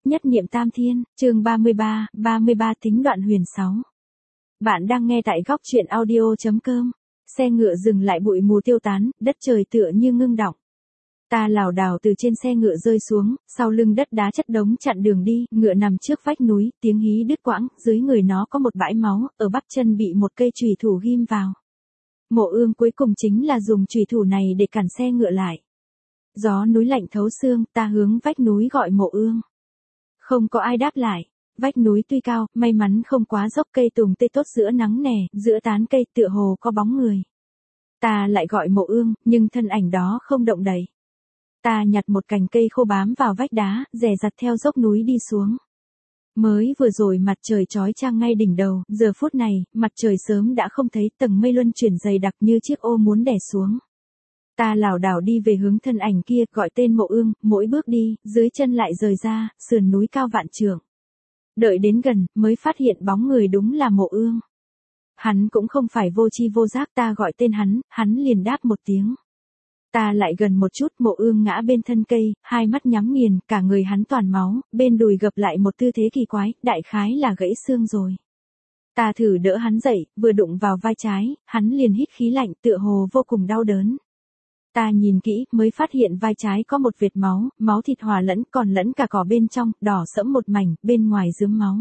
Nhất niệm tam thiên, chương 33 tính đoạn huyền 6. Bạn đang nghe tại góc truyện audio.com. Xe ngựa dừng lại, bụi mù tiêu tán, đất trời tựa như ngưng đọng. Ta lảo đảo từ trên xe ngựa rơi xuống, sau lưng đất đá chất đống chặn đường đi, ngựa nằm trước vách núi, tiếng hí đứt quãng, dưới người nó có một bãi máu, ở bắp chân bị một cây chùy thủ ghim vào. Mộ Ương cuối cùng chính là dùng chùy thủ này để cản xe ngựa lại. Gió núi lạnh thấu xương, ta hướng vách núi gọi Mộ Ương. Không có ai đáp lại. Vách núi tuy cao, may mắn không quá dốc, cây tùng tươi tốt giữa nắng nè, giữa tán cây tựa hồ có bóng người. Ta lại gọi Mộ Ương, nhưng thân ảnh đó không động đậy. Ta nhặt một cành cây khô bám vào vách đá, dè dặt theo dốc núi đi xuống. Mới vừa rồi mặt trời chói chang ngay đỉnh đầu, giờ phút này, mặt trời sớm đã không thấy, tầng mây luân chuyển dày đặc như chiếc ô muốn đè xuống. Ta lảo đảo đi về hướng thân ảnh kia, gọi tên Mộ Ương, mỗi bước đi, dưới chân lại rời ra, sườn núi cao vạn trượng. Đợi đến gần, mới phát hiện bóng người đúng là Mộ Ương. Hắn cũng không phải vô tri vô giác, ta gọi tên hắn liền đáp một tiếng. Ta lại gần một chút, Mộ Ương ngã bên thân cây, hai mắt nhắm nghiền, cả người hắn toàn máu, bên đùi gập lại một tư thế kỳ quái, đại khái là gãy xương rồi. Ta thử đỡ hắn dậy, vừa đụng vào vai trái, hắn liền hít khí lạnh, tựa hồ vô cùng đau đớn. Ta nhìn kỹ, mới phát hiện vai trái có một vệt máu, máu thịt hòa lẫn, còn lẫn cả cỏ bên trong, đỏ sẫm một mảnh, bên ngoài rướm máu.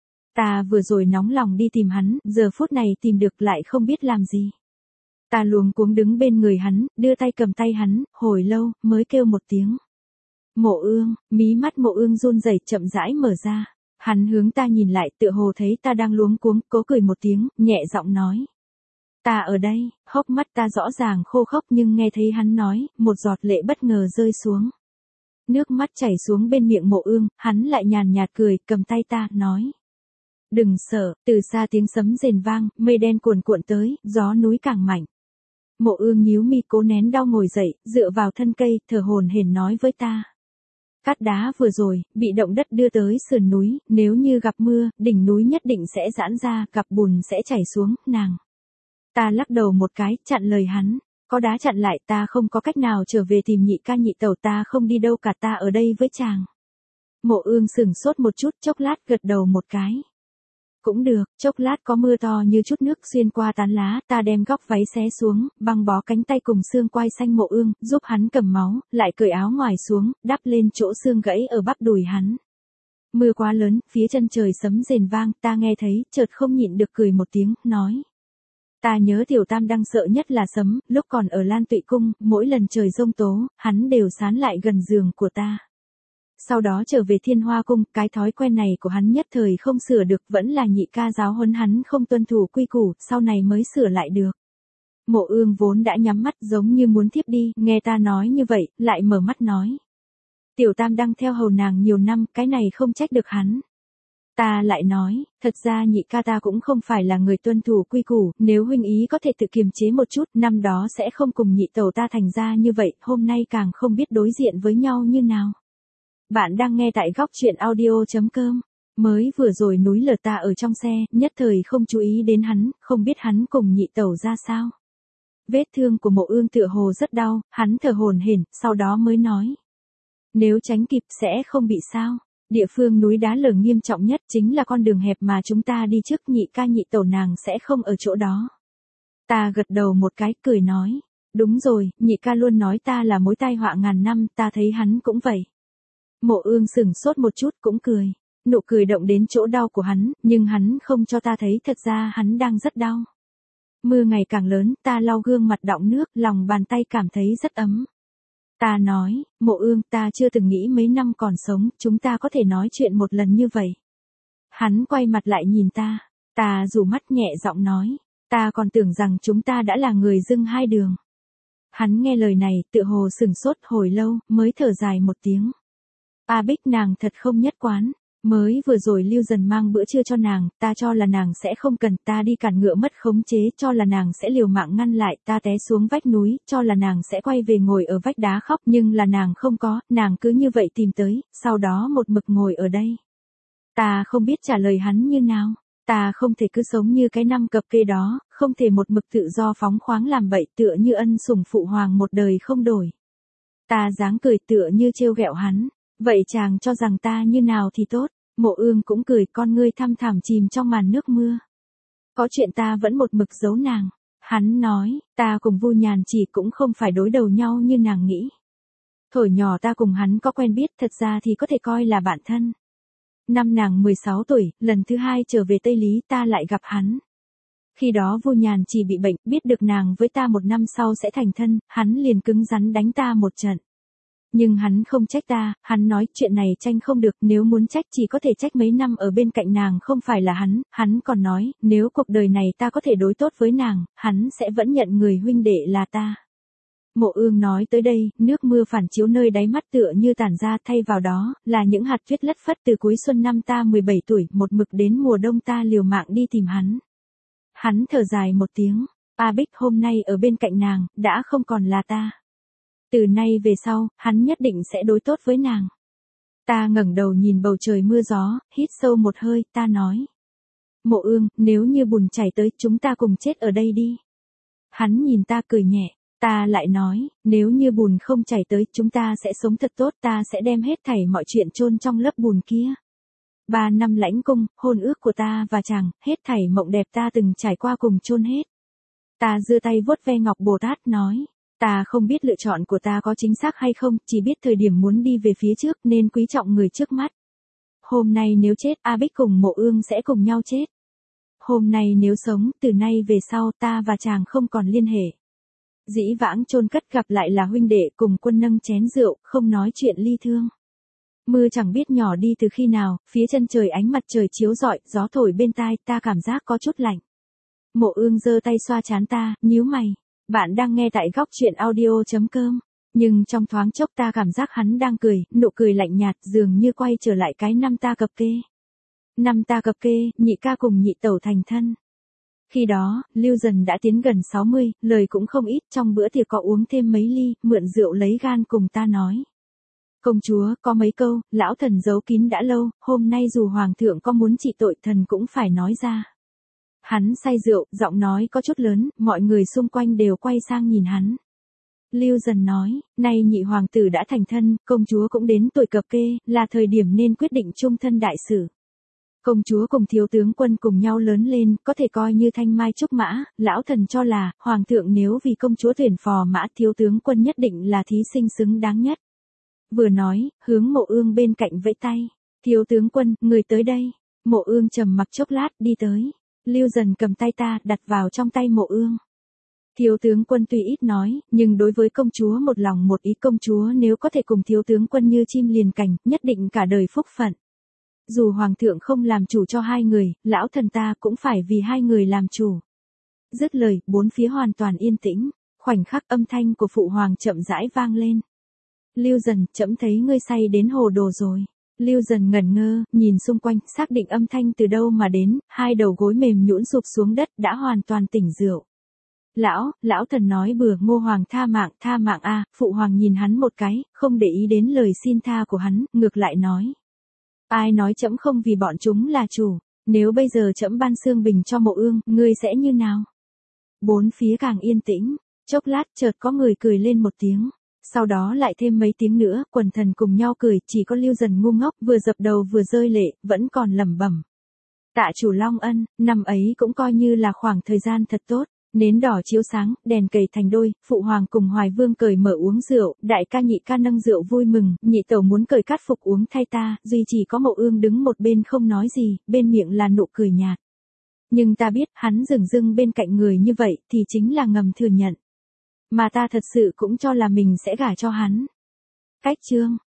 Ta vừa rồi nóng lòng đi tìm hắn, giờ phút này tìm được lại không biết làm gì. Ta luống cuống đứng bên người hắn, đưa tay cầm tay hắn, hồi lâu, mới kêu một tiếng. Mộ Ương, mí mắt Mộ Ương run rẩy chậm rãi mở ra. Hắn hướng ta nhìn lại, tựa hồ thấy ta đang luống cuống, cố cười một tiếng, nhẹ giọng nói. Ta ở đây, hốc mắt ta rõ ràng khô khốc, nhưng nghe thấy hắn nói, một giọt lệ bất ngờ rơi xuống. Nước mắt chảy xuống bên miệng Mộ Ương, hắn lại nhàn nhạt cười, cầm tay ta, nói. Đừng sợ, từ xa tiếng sấm rền vang, mây đen cuồn cuộn tới, gió núi càng mạnh. Mộ Ương nhíu mi cố nén đau ngồi dậy, dựa vào thân cây, thở hổn hển nói với ta. Cát đá vừa rồi, bị động đất đưa tới sườn núi, nếu như gặp mưa, đỉnh núi nhất định sẽ giãn ra, gặp bùn sẽ chảy xuống, nàng. Ta lắc đầu một cái, chặn lời hắn. Có đá chặn lại, ta không có cách nào trở về tìm nhị ca nhị tẩu, ta không đi đâu cả, ta ở đây với chàng. Mộ Ương sững sốt một chút, chốc lát gật đầu một cái. Cũng được, chốc lát có mưa to như chút nước xuyên qua tán lá, ta đem góc váy xé xuống, băng bó cánh tay cùng xương quai xanh Mộ Ương, giúp hắn cầm máu, lại cởi áo ngoài xuống, đắp lên chỗ xương gãy ở bắp đùi hắn. Mưa quá lớn, phía chân trời sấm rền vang, ta nghe thấy, chợt không nhịn được cười một tiếng, nói. Ta nhớ Tiểu Tam đang sợ nhất là sấm, lúc còn ở Lan Tụy Cung, mỗi lần trời giông tố, hắn đều sán lại gần giường của ta. Sau đó trở về Thiên Hoa Cung, cái thói quen này của hắn nhất thời không sửa được, vẫn là nhị ca giáo huấn hắn không tuân thủ quy củ, sau này mới sửa lại được. Mộ Ương vốn đã nhắm mắt giống như muốn thiếp đi, nghe ta nói như vậy, lại mở mắt nói. Tiểu Tam đang theo hầu nàng nhiều năm, cái này không trách được hắn. Ta lại nói, thật ra nhị ca ta cũng không phải là người tuân thủ quy củ, nếu huynh ý có thể tự kiềm chế một chút, năm đó sẽ không cùng nhị tẩu ta thành ra như vậy, hôm nay càng không biết đối diện với nhau như nào. Bạn đang nghe tại góc truyện audio.com. Mới vừa rồi núi lở, ta ở trong xe, nhất thời không chú ý đến hắn, không biết hắn cùng nhị tẩu ra sao. Vết thương của Mộ Ương tựa hồ rất đau, hắn thở hổn hển, sau đó mới nói. Nếu tránh kịp sẽ không bị sao. Địa phương núi đá lở nghiêm trọng nhất chính là con đường hẹp mà chúng ta đi trước, nhị ca nhị tẩu nàng sẽ không ở chỗ đó. Ta gật đầu một cái, cười nói. Đúng rồi, nhị ca luôn nói ta là mối tai họa ngàn năm, ta thấy hắn cũng vậy. Mộ Ương sững sốt một chút cũng cười. Nụ cười động đến chỗ đau của hắn, nhưng hắn không cho ta thấy thật ra hắn đang rất đau. Mưa ngày càng lớn, ta lau gương mặt đọng nước, lòng bàn tay cảm thấy rất ấm. Ta nói, Mộ Ương, ta chưa từng nghĩ mấy năm còn sống, chúng ta có thể nói chuyện một lần như vậy. Hắn quay mặt lại nhìn ta, ta rủ mắt nhẹ giọng nói, ta còn tưởng rằng chúng ta đã là người dưng hai đường. Hắn nghe lời này, tựa hồ sững sốt hồi lâu, mới thở dài một tiếng. A Bích nàng thật không nhất quán, mới vừa rồi Lưu Dần mang bữa trưa cho nàng, ta cho là nàng sẽ không cần, ta đi cản ngựa mất khống chế, cho là nàng sẽ liều mạng ngăn lại, ta té xuống vách núi, cho là nàng sẽ quay về ngồi ở vách đá khóc, nhưng là nàng không có, nàng cứ như vậy tìm tới, sau đó một mực ngồi ở đây. Ta không biết trả lời hắn như nào, ta không thể cứ sống như cái năm cập kê đó, không thể một mực tự do phóng khoáng làm bậy, tựa như ân sủng phụ hoàng một đời không đổi. Ta dáng cười tựa như trêu ghẹo hắn. Vậy chàng cho rằng ta như nào thì tốt, Mộ Ương cũng cười, con ngươi thăm thẳm chìm trong màn nước mưa. Có chuyện ta vẫn một mực giấu nàng. Hắn nói, ta cùng Vu Nhàn Chỉ cũng không phải đối đầu nhau như nàng nghĩ. Thổi nhỏ ta cùng hắn có quen biết, thật ra thì có thể coi là bạn thân. Năm nàng 16 tuổi, lần thứ 2 trở về Tây Lý ta lại gặp hắn. Khi đó Vu Nhàn Chỉ bị bệnh, biết được nàng với ta 1 năm sau sẽ thành thân, hắn liền cứng rắn đánh ta một trận. Nhưng hắn không trách ta, hắn nói chuyện này tranh không được, nếu muốn trách chỉ có thể trách mấy năm ở bên cạnh nàng không phải là hắn còn nói, nếu cuộc đời này ta có thể đối tốt với nàng, hắn sẽ vẫn nhận người huynh đệ là ta. Mộ Ương nói tới đây, nước mưa phản chiếu nơi đáy mắt tựa như tản ra, thay vào đó, là những hạt tuyết lất phất từ cuối xuân năm ta 17 tuổi, một mực đến mùa đông ta liều mạng đi tìm hắn. Hắn thở dài một tiếng, A Bích hôm nay ở bên cạnh nàng, đã không còn là ta. Từ nay về sau, hắn nhất định sẽ đối tốt với nàng. Ta ngẩng đầu nhìn bầu trời mưa gió, hít sâu một hơi, ta nói. Mộ Ương, nếu như bùn chảy tới, chúng ta cùng chết ở đây đi. Hắn nhìn ta cười nhẹ, ta lại nói, nếu như bùn không chảy tới, chúng ta sẽ sống thật tốt, ta sẽ đem hết thảy mọi chuyện chôn trong lớp bùn kia. 3 năm lãnh cung, hôn ước của ta và chàng, hết thảy mộng đẹp ta từng trải qua cùng chôn hết. Ta giơ tay vuốt ve ngọc Bồ Tát nói. Ta không biết lựa chọn của ta có chính xác hay không, chỉ biết thời điểm muốn đi về phía trước nên quý trọng người trước mắt. Hôm nay nếu chết, A Bích cùng Mộ Ương sẽ cùng nhau chết. Hôm nay nếu sống, từ nay về sau ta và chàng không còn liên hệ. Dĩ vãng chôn cất gặp lại là huynh đệ cùng quân nâng chén rượu, không nói chuyện ly thương. Mưa chẳng biết nhỏ đi từ khi nào, phía chân trời ánh mặt trời chiếu rọi, gió thổi bên tai, ta cảm giác có chút lạnh. Mộ Ương giơ tay xoa trán ta, nhíu mày. Bạn đang nghe tại góc truyện audio.com. Nhưng trong thoáng chốc ta cảm giác hắn đang cười, nụ cười lạnh nhạt, dường như quay trở lại cái năm ta cập kê. Năm ta cập kê, nhị ca cùng nhị tẩu thành thân. Khi đó, Lưu Dần đã tiến gần 60, lời cũng không ít, trong bữa tiệc có uống thêm mấy ly, mượn rượu lấy gan cùng ta nói. Công chúa, có mấy câu, lão thần giấu kín đã lâu, hôm nay dù hoàng thượng có muốn trị tội thần cũng phải nói ra. Hắn say rượu, giọng nói có chút lớn, mọi người xung quanh đều quay sang nhìn hắn. Lưu Dần nói, nay nhị hoàng tử đã thành thân, công chúa cũng đến tuổi cập kê, là thời điểm nên quyết định chung thân đại sự. Công chúa cùng thiếu tướng quân cùng nhau lớn lên, có thể coi như thanh mai trúc mã, lão thần cho là, hoàng thượng nếu vì công chúa tuyển phò mã, thiếu tướng quân nhất định là thí sinh xứng đáng nhất. Vừa nói, hướng Mộ Ương bên cạnh vẫy tay, thiếu tướng quân, người tới đây. Mộ Ương trầm mặc chốc lát, đi tới. Lưu Dần cầm tay ta, đặt vào trong tay Mộ Ương. Thiếu tướng quân tuy ít nói, nhưng đối với công chúa một lòng một ý, công chúa nếu có thể cùng thiếu tướng quân như chim liền cành, nhất định cả đời phúc phận. Dù hoàng thượng không làm chủ cho hai người, lão thần ta cũng phải vì hai người làm chủ. Dứt lời, bốn phía hoàn toàn yên tĩnh, khoảnh khắc âm thanh của phụ hoàng chậm rãi vang lên. Lưu Dần, trẫm thấy ngươi say đến hồ đồ rồi. Lưu Dần ngẩn ngơ, nhìn xung quanh, xác định âm thanh từ đâu mà đến, hai đầu gối mềm nhũn sụp xuống đất, đã hoàn toàn tỉnh rượu. Lão thần nói bừa, Ngô Hoàng tha mạng a. Phụ hoàng nhìn hắn một cái, không để ý đến lời xin tha của hắn, ngược lại nói. Ai nói trẫm không vì bọn chúng là chủ, nếu bây giờ trẫm ban xương bình cho Mộ Ương, ngươi sẽ như nào? Bốn phía càng yên tĩnh, chốc lát chợt có người cười lên một tiếng. Sau đó lại thêm mấy tiếng nữa, quần thần cùng nhau cười, chỉ có Lưu Dần ngu ngốc, vừa dập đầu vừa rơi lệ, vẫn còn lẩm bẩm. Tạ chủ Long Ân, năm ấy cũng coi như là khoảng thời gian thật tốt, nến đỏ chiếu sáng, đèn cầy thành đôi, phụ hoàng cùng Hoài Vương cởi mở uống rượu, đại ca nhị ca nâng rượu vui mừng, nhị tẩu muốn cởi cát phục uống thay ta, duy chỉ có Mộ Ương đứng một bên không nói gì, bên miệng là nụ cười nhạt. Nhưng ta biết, hắn dửng dưng bên cạnh người như vậy, thì chính là ngầm thừa nhận. Mà ta thật sự cũng cho là mình sẽ gả cho hắn. Cách chương